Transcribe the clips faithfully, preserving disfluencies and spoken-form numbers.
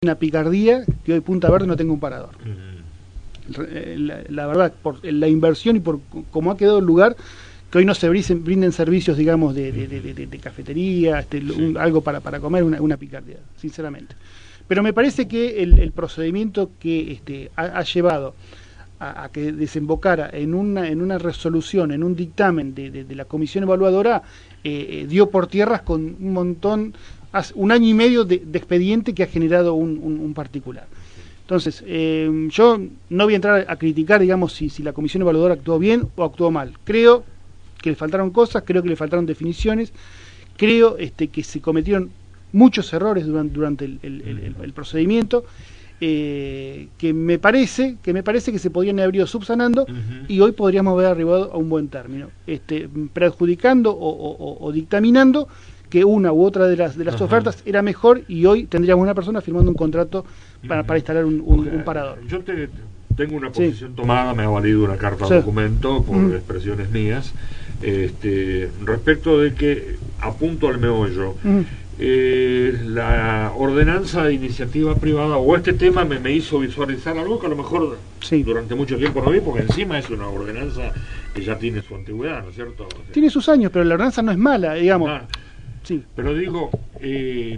Una picardía que hoy Punta Verde no tenga un parador. Uh-huh. la, la verdad, por la inversión y por cómo ha quedado el lugar, que hoy no se brinden, brinden servicios, digamos, de, de, de, de, de cafetería, este, sí. un, algo para, para comer, una, una picardía, sinceramente. Pero me parece que el, el procedimiento que este, ha, ha llevado a, a que desembocara en una, en una resolución, en un dictamen de, de, de la comisión evaluadora, eh, eh, dio por tierras con un montón, hace un año y medio de, de expediente que ha generado un, un, un particular. Entonces, eh, yo no voy a entrar a criticar, digamos, si, si la comisión evaluadora actuó bien o actuó mal. Creo que le faltaron cosas, creo que le faltaron definiciones, creo este, que se cometieron muchos errores durante, durante el, el, el, el procedimiento, eh, que me parece que me parece que se podrían haber ido subsanando uh-huh. y hoy podríamos haber arribado a un buen término, este, perjudicando o, o, o dictaminando que una u otra de las de las uh-huh. ofertas era mejor, y hoy tendríamos una persona firmando un contrato para, uh-huh. para instalar un, un, un parador. Yo te, tengo una posición sí. tomada, me ha valido una carta sí. de documento por uh-huh. expresiones mías, este, respecto de que, apunto al meollo, uh-huh. eh, la ordenanza de iniciativa privada o este tema me, me hizo visualizar algo que a lo mejor sí. durante mucho tiempo no vi, porque encima es una ordenanza que ya tiene su antigüedad, ¿no es cierto? O sea, tiene sus años, pero la ordenanza no es mala, digamos. Ah, sí. Pero digo, eh,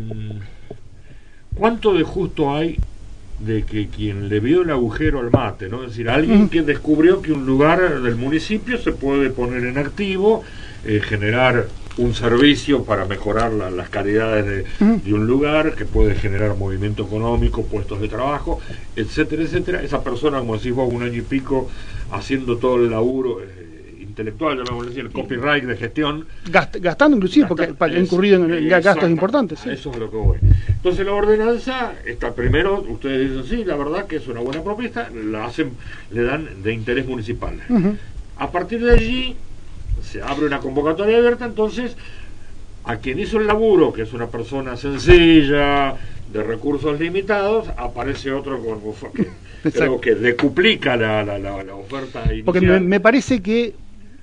¿cuánto de justo hay de que quien le vio el agujero al mate, ¿no? Es decir, alguien uh-huh. que descubrió que un lugar del municipio se puede poner en activo, eh, generar un servicio para mejorar la, las calidades de, uh-huh. de un lugar, que puede generar movimiento económico, puestos de trabajo, etcétera, etcétera. Esa persona, como decís vos, un año y pico haciendo todo el laburo eh, intelectual, llamémoslo así, el copyright de gestión. Gast, gastando inclusive, Gasta, porque ha incurrido en, en gastos importantes. Sí. Eso es lo que voy. Entonces la ordenanza está primero, ustedes dicen, sí, la verdad que es una buena propuesta, la hacen, le dan de interés municipal. Uh-huh. A partir de allí se abre una convocatoria abierta, entonces a quien hizo el laburo, que es una persona sencilla, de recursos limitados, aparece otro con, que creo que decuplica la, la, la, la oferta inicial. Porque me, me parece que,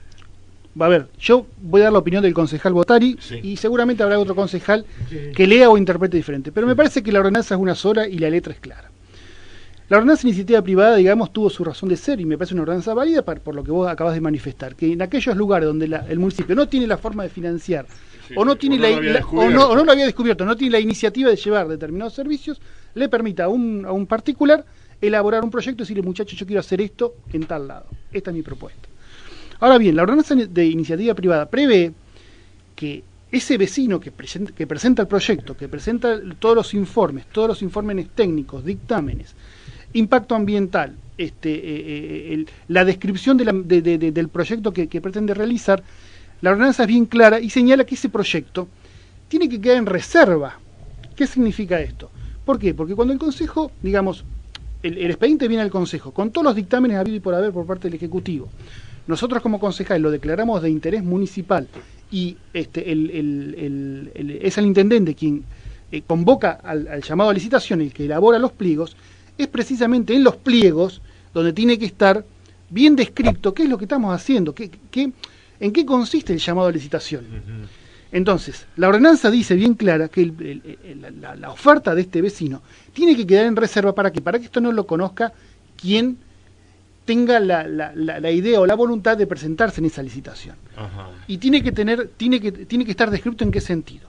a ver, yo voy a dar la opinión del concejal Botari, sí. y seguramente habrá otro concejal sí. que lea o interprete diferente, pero sí. me parece que la ordenanza es una sola y la letra es clara. La ordenanza de iniciativa privada, digamos, tuvo su razón de ser, y me parece una ordenanza válida para, por lo que vos acabas de manifestar, que en aquellos lugares donde la, el municipio no tiene la forma de financiar, sí, o no tiene o no la, la o, no, o no lo había descubierto, no tiene la iniciativa de llevar determinados servicios, le permita a un, a un particular elaborar un proyecto y decirle, muchachos, yo quiero hacer esto en tal lado. Esta es mi propuesta. Ahora bien, la ordenanza de iniciativa privada prevé que ese vecino que presenta, que presenta el proyecto, que presenta todos los informes, todos los informes técnicos, dictámenes, impacto ambiental, este, eh, el, la descripción de la, de, de, de, del proyecto que, que pretende realizar, la ordenanza es bien clara y señala que ese proyecto tiene que quedar en reserva. ¿Qué significa esto? ¿Por qué? Porque cuando el Consejo, digamos, el, el expediente viene al Consejo, con todos los dictámenes habido y por haber por parte del Ejecutivo, nosotros como concejales lo declaramos de interés municipal y este, el, el, el, el, es el intendente quien eh, convoca al, al llamado a licitación, el que elabora los pliegos, es precisamente en los pliegos donde tiene que estar bien descrito qué es lo que estamos haciendo, qué, qué, en qué consiste el llamado a licitación. Uh-huh. Entonces, la ordenanza dice bien clara que el, el, el, la, la oferta de este vecino tiene que quedar en reserva. ¿Para qué? Para que esto no lo conozca quien tenga la, la, la, la idea o la voluntad de presentarse en esa licitación. Uh-huh. Y tiene que tener, tiene que, tiene que estar descrito en qué sentido.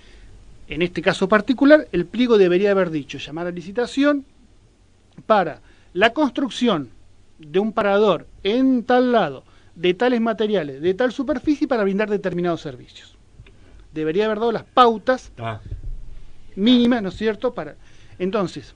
En este caso particular, el pliego debería haber dicho llamar a licitación para la construcción de un parador en tal lado, de tales materiales, de tal superficie, para brindar determinados servicios. Debería haber dado las pautas ah. mínimas, ¿no es cierto? Para entonces,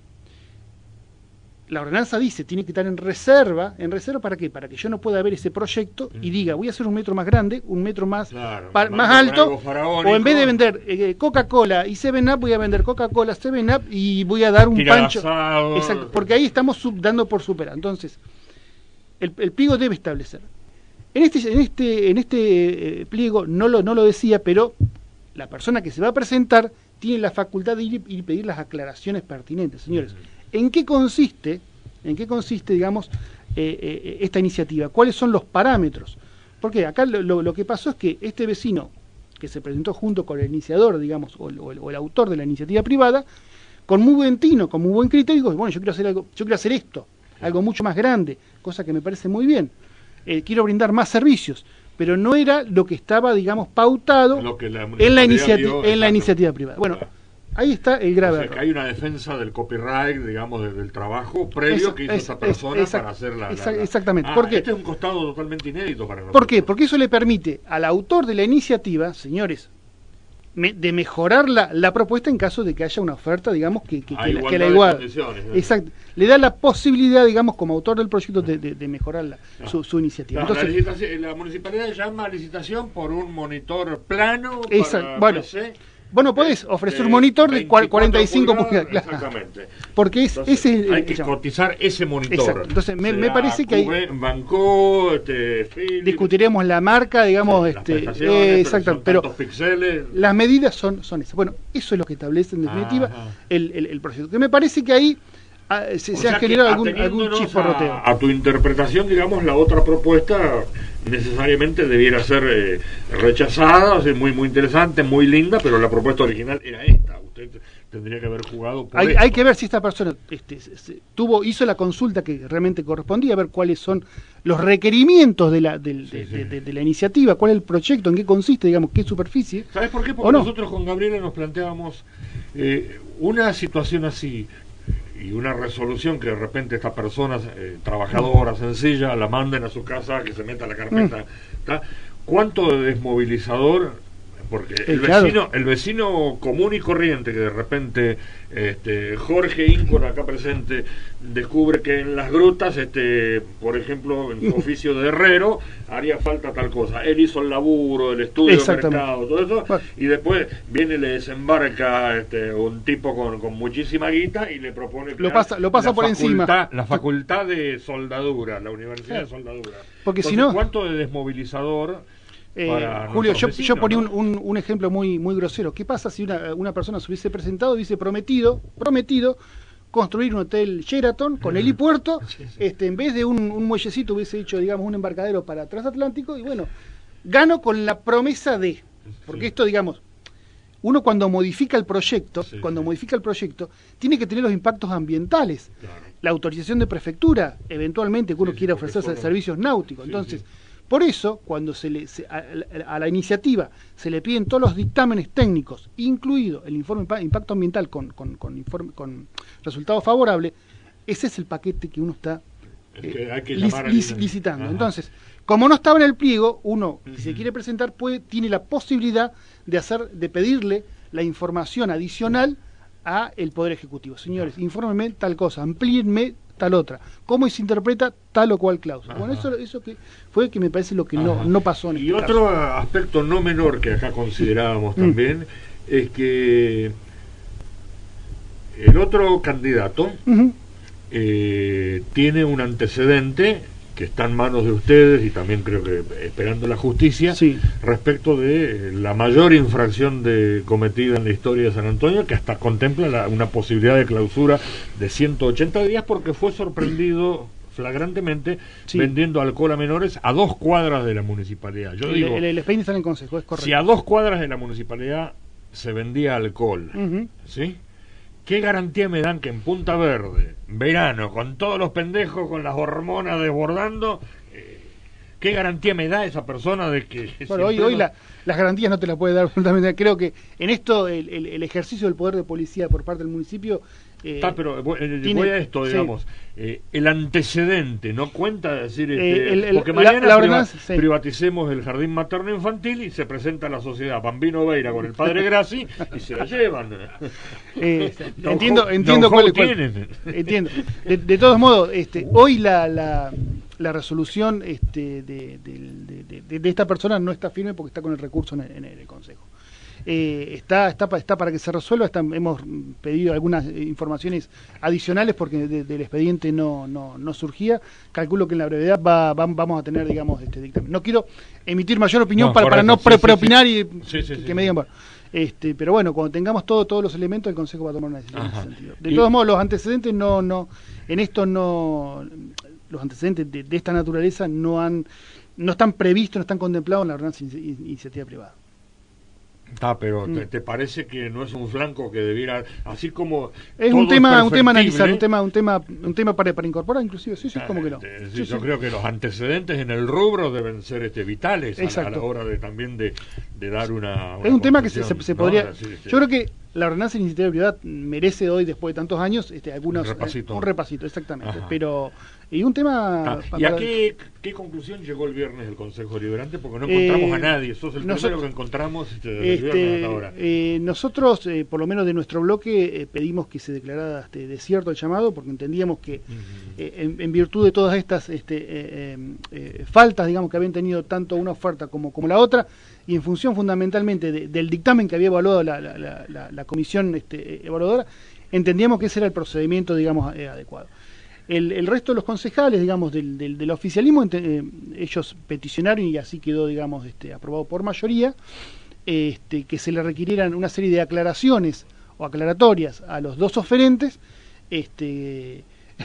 la ordenanza dice, tiene que estar en reserva. ¿En reserva para qué? Para que yo no pueda ver ese proyecto y diga, voy a hacer un metro más grande, un metro más, claro, pa, más alto, o en vez de vender eh, Coca-Cola y Seven Up, voy a vender Coca-Cola, Seven Up y voy a dar un Tira pancho. Exacto, porque ahí estamos sub, dando por superar. Entonces, el, el pliego debe establecer. En este, en este, en este eh, pliego no lo, no lo decía, pero la persona que se va a presentar tiene la facultad de ir y pedir las aclaraciones pertinentes, señores. Uh-huh. ¿En qué consiste, en qué consiste, digamos, eh, eh, esta iniciativa? ¿Cuáles son los parámetros? Porque acá lo, lo, lo que pasó es que este vecino, que se presentó junto con el iniciador, digamos, o, o, o el autor de la iniciativa privada, con muy buen tino, con muy buen criterio, digo, bueno, yo quiero hacer algo, yo quiero hacer esto, algo mucho más grande, cosa que me parece muy bien. Eh, quiero brindar más servicios, pero no era lo que estaba, digamos, pautado lo que la en la iniciativa, en la iniciativa privada. Bueno, claro. Ahí está el grave o sea, error. Que hay una defensa del copyright, digamos, de, del trabajo previo Eso, que hizo es, esa persona es, para hacer la... Exa la, la... exactamente. Ah, ¿Por qué? Este es un costado totalmente inédito para nosotros. ¿Por qué? Porque eso le permite al autor de la iniciativa, señores, me, de mejorar la, la propuesta en caso de que haya una oferta, digamos, que, que, que, la, que la igual. Exacto. Le da la posibilidad, digamos, como autor del proyecto, de, de, de mejorar la, no. su, su iniciativa. No, Entonces, la, la municipalidad llama a licitación por un monitor plano para bueno, P C. Bueno, podés ofrecer de un monitor de cuarenta y cinco pulgadas. Claro. Exactamente. Porque es, Entonces, ese es hay que cotizar ese monitor. Exacto. Entonces, me, me parece que hay... Bancó, este, Philips, discutiremos la marca, digamos, sí, este, eh, exacto, pero, pero píxeles. Las medidas son, son esas. Bueno, eso es lo que establece en definitiva el, el, el proyecto. Que me parece que ahí ah, se, se ha generado algún, algún chisporroteo. A, a tu interpretación, digamos, la otra propuesta necesariamente debiera ser eh, rechazada, o sea, muy muy interesante, muy linda, pero la propuesta original era esta. Usted tendría que haber jugado por hay, hay que ver si esta persona este, se, se, tuvo hizo la consulta que realmente correspondía, a ver cuáles son los requerimientos de la del, sí, de, sí. De, de, de la iniciativa, cuál es el proyecto, en qué consiste, digamos, qué superficie. ¿Sabes por qué? Porque no? nosotros con Gabriela nos planteábamos eh, una situación así y una resolución que de repente esta persona eh, trabajadora, sencilla, la manden a su casa, que se meta a la carpeta. Mm. ¿Cuánto de desmovilizador? Porque el, el vecino claro. el vecino común y corriente que de repente este, Jorge Íncora, acá presente, descubre que en las grutas, este, por ejemplo, en su oficio de herrero, haría falta tal cosa. Él hizo el laburo, el estudio de mercado, todo eso, bueno. y después viene y le desembarca este, un tipo con, con muchísima guita y le propone lo pasa, lo pasa por facultad, encima. La facultad de soldadura, la Universidad sí. de Soldadura. Porque Entonces, si no... ¿cuánto de desmovilizador... Eh, Julio, yo, vecinos, yo ponía ¿no? un, un, un ejemplo muy muy grosero. ¿Qué pasa si una, una persona se hubiese presentado y hubiese prometido, prometido construir un hotel Sheraton con helipuerto, sí, sí. Este, en vez de un, un muellecito hubiese hecho, digamos, un embarcadero para transatlántico, y bueno, gano con la promesa de, porque sí. esto, digamos, uno cuando modifica el proyecto, sí, cuando sí. modifica el proyecto, tiene que tener los impactos ambientales, claro. la autorización de prefectura, eventualmente que uno sí, quiera sí, ofrecer servicios náuticos, sí, entonces... Sí. Por eso, cuando se le, se, a, a la iniciativa se le piden todos los dictámenes técnicos, incluido el informe de impacto ambiental con, con, con, informe, con resultado favorable, ese es el paquete que uno está eh, hay que lic, lic, licitando. Ajá. Entonces, como no estaba en el pliego, uno, uh-huh. si se quiere presentar, puede, tiene la posibilidad de hacer, de pedirle la información adicional a el Poder Ejecutivo. Señores, uh-huh. infórmenme tal cosa, amplíenme tal otra, cómo se interpreta tal o cual cláusula. Ajá. Bueno, eso, eso que fue que me parece lo que no, no pasó en este Y otro caso. aspecto no menor que acá considerábamos mm. también es que el otro candidato uh-huh. eh, tiene un antecedente que está en manos de ustedes y también creo que esperando la justicia sí. respecto de la mayor infracción de cometida en la historia de San Antonio, que hasta contempla la, una posibilidad de clausura de ciento ochenta días porque fue sorprendido flagrantemente sí. vendiendo alcohol a menores a dos cuadras de la municipalidad. Yo el, digo, el, el expediente está en el consejo, es correcto. Si a dos cuadras de la municipalidad se vendía alcohol, uh-huh. ¿sí? ¿Qué garantía me dan que en Punta Verde, verano, con todos los pendejos, con las hormonas desbordando, eh, qué garantía me da esa persona de que... Bueno, hoy, hoy la, las garantías no te las puede dar absolutamente. Creo que en esto el, el, el ejercicio del poder de policía por parte del municipio... Eh, Está, pero voy, eh, tiene, voy a esto, digamos, sí. eh, el antecedente, ¿no cuenta decir, este, eh, el, el, porque mañana la, la priva, sí. privaticemos el jardín materno infantil y se presenta a la sociedad Bambino Veira con el padre Grassi y se la llevan. Eh, no, entiendo, no, entiendo no, cuál, cuál, entiendo. De, de todos modos, este, hoy la, la, la resolución este, de, de, de, de, de esta persona no está firme porque está con el recurso en el, en el Consejo. Eh, está, está, está para que se resuelva. Está, hemos pedido algunas informaciones adicionales porque de, del expediente no, no, no surgía. Calculo que en la brevedad va, va, vamos a tener, digamos, este dictamen. No quiero emitir mayor opinión no, para, para no pre, sí, preopinar sí, sí. y sí, sí, que, sí, que me digan, bueno, este, pero bueno, cuando tengamos todo, todos los elementos, el Consejo va a tomar una decisión. Ajá. En ese sentido. De y... todos modos, los antecedentes no, no, en esto no, los antecedentes de, de esta naturaleza no han, no están previstos, no están contemplados en la ordenanza de iniciativa privada. Está, pero mm. te, te parece que no es un flanco que debiera, así como es un tema, es un tema a analizar, un tema, un tema, un tema para, para incorporar, inclusive, sí, sí, ah, como que no. Este, sí, sí, yo sí. creo que los antecedentes en el rubro deben ser este vitales a, a la hora de también de, de dar una, una es un tema que se, se, se podría, ¿no? Sí, sí. Yo creo que la ordenanza de iniciativa privada merece hoy, después de tantos años, este, algunos, un repasito, eh, un repasito exactamente, Ajá. pero y un tema... Ah, ¿Y a qué, qué conclusión llegó el viernes el Consejo Deliberante? Porque no encontramos eh, a nadie, sos el nosotros, primero que encontramos este, desde este, el viernes hasta ahora. Eh, nosotros, eh, por lo menos de nuestro bloque, eh, pedimos que se declarara este, desierto el llamado, porque entendíamos que uh-huh. eh, en, en virtud de todas estas este, eh, eh, faltas, digamos, que habían tenido tanto una oferta como, como la otra, y en función fundamentalmente de, del dictamen que había evaluado la, la, la, la, la comisión este, evaluadora, entendíamos que ese era el procedimiento, digamos, eh, adecuado. El, el resto de los concejales, digamos, del, del, del oficialismo, eh, ellos peticionaron y así quedó, digamos, este, aprobado por mayoría, este, que se le requirieran una serie de aclaraciones o aclaratorias a los dos oferentes. Este,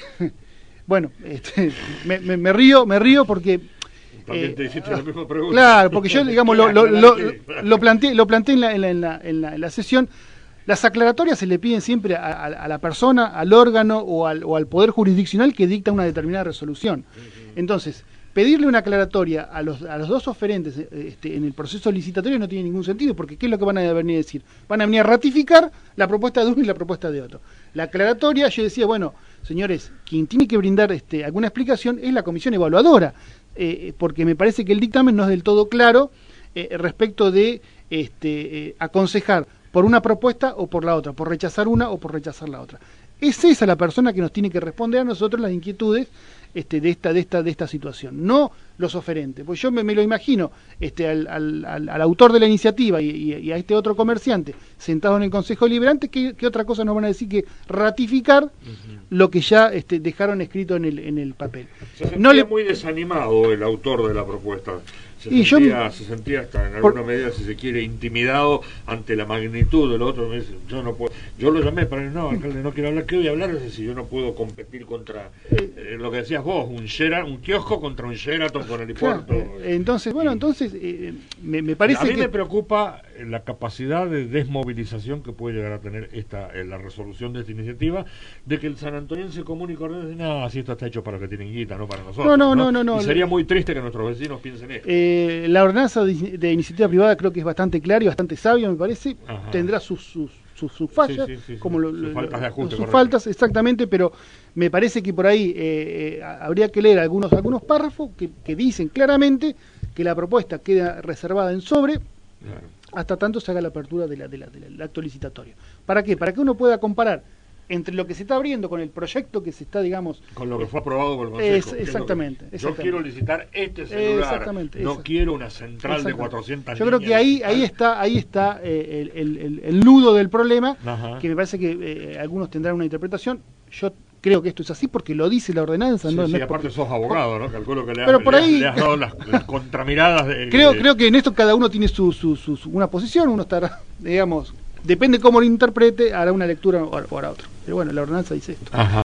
bueno, este, me, me, me río, me río porque... También eh, te hiciste la misma pregunta. Claro, porque yo, digamos, lo, lo, lo, lo planteé, lo planteé en la, en la, en la, en la, en la sesión. Las aclaratorias se le piden siempre a, a, a la persona, al órgano o al, o al poder jurisdiccional que dicta una determinada resolución. Entonces, pedirle una aclaratoria a los, a los dos oferentes este, en el proceso licitatorio no tiene ningún sentido, porque ¿qué es lo que van a venir a decir? Van a venir a ratificar la propuesta de uno y la propuesta de otro. La aclaratoria, yo decía, bueno, señores, quien tiene que brindar este, alguna explicación es la comisión evaluadora, eh, porque me parece que el dictamen no es del todo claro eh, respecto de este, eh, aconsejar por una propuesta o por la otra, por rechazar una o por rechazar la otra. Es esa la persona que nos tiene que responder a nosotros las inquietudes este, de esta de esta de esta situación, no los oferentes. Pues yo me, me lo imagino este, al, al, al, al autor de la iniciativa y, y, y a este otro comerciante sentado en el Consejo Deliberante, ¿qué, qué otra cosa nos van a decir que ratificar uh-huh. lo que ya este, dejaron escrito en el en el papel? Se sentía no le... muy desanimado el autor de la propuesta. Se y sentía, yo, se sentía hasta en alguna por, medida, si se quiere, intimidado ante la magnitud del otro. Me dice, yo no puedo, yo lo llamé para no, alcalde, no quiero hablar. ¿Qué voy a hablar? Si yo no puedo competir contra eh, lo que decías vos, un Sheraton, un kiosco contra un Sheraton con helipuerto. Claro, entonces, bueno, entonces eh, me, me parece a mí que... me preocupa la capacidad de desmovilización que puede llegar a tener esta eh, la resolución de esta iniciativa, de que el sanantoniense común y corriente dice, no, si esto está hecho para los que tienen guita, no para nosotros. No, no, no, no. no, y sería muy triste que nuestros vecinos piensen esto. Eh, la ordenanza de, de iniciativa privada creo que es bastante clara y bastante sabia, me parece. Ajá. Tendrá sus, sus, sus, sus fallas, sí, sí, sí, como sí. Lo, sus, lo, faltas, de ajuste, sus faltas, exactamente, pero me parece que por ahí eh, eh, habría que leer algunos, algunos párrafos que, que dicen claramente que la propuesta queda reservada en sobre, claro, hasta tanto se haga la apertura de la, de la, de la, del acto licitatorio. ¿Para qué? Para que uno pueda comparar entre lo que se está abriendo con el proyecto que se está, digamos... Con lo que fue aprobado por el Consejo. Es, exactamente, que, exactamente. Yo quiero licitar este celular, exactamente, no exactamente. quiero una central de cuatrocientas Yo creo que ahí ahí está ahí está eh, el, el, el nudo del problema, ajá, que me parece que eh, algunos tendrán una interpretación. Yo creo que esto es así porque lo dice la ordenanza. Sí, no, sí, no es aparte porque... sos abogado, ¿no? Calculo que le, Pero ha, por le, ahí... le has dado las, las contramiradas. De, creo, de... creo que en esto cada uno tiene su, su, su, su una posición, uno estará, digamos, depende cómo lo interprete, hará una lectura o hará otra. Pero bueno, la ordenanza dice esto. Ajá.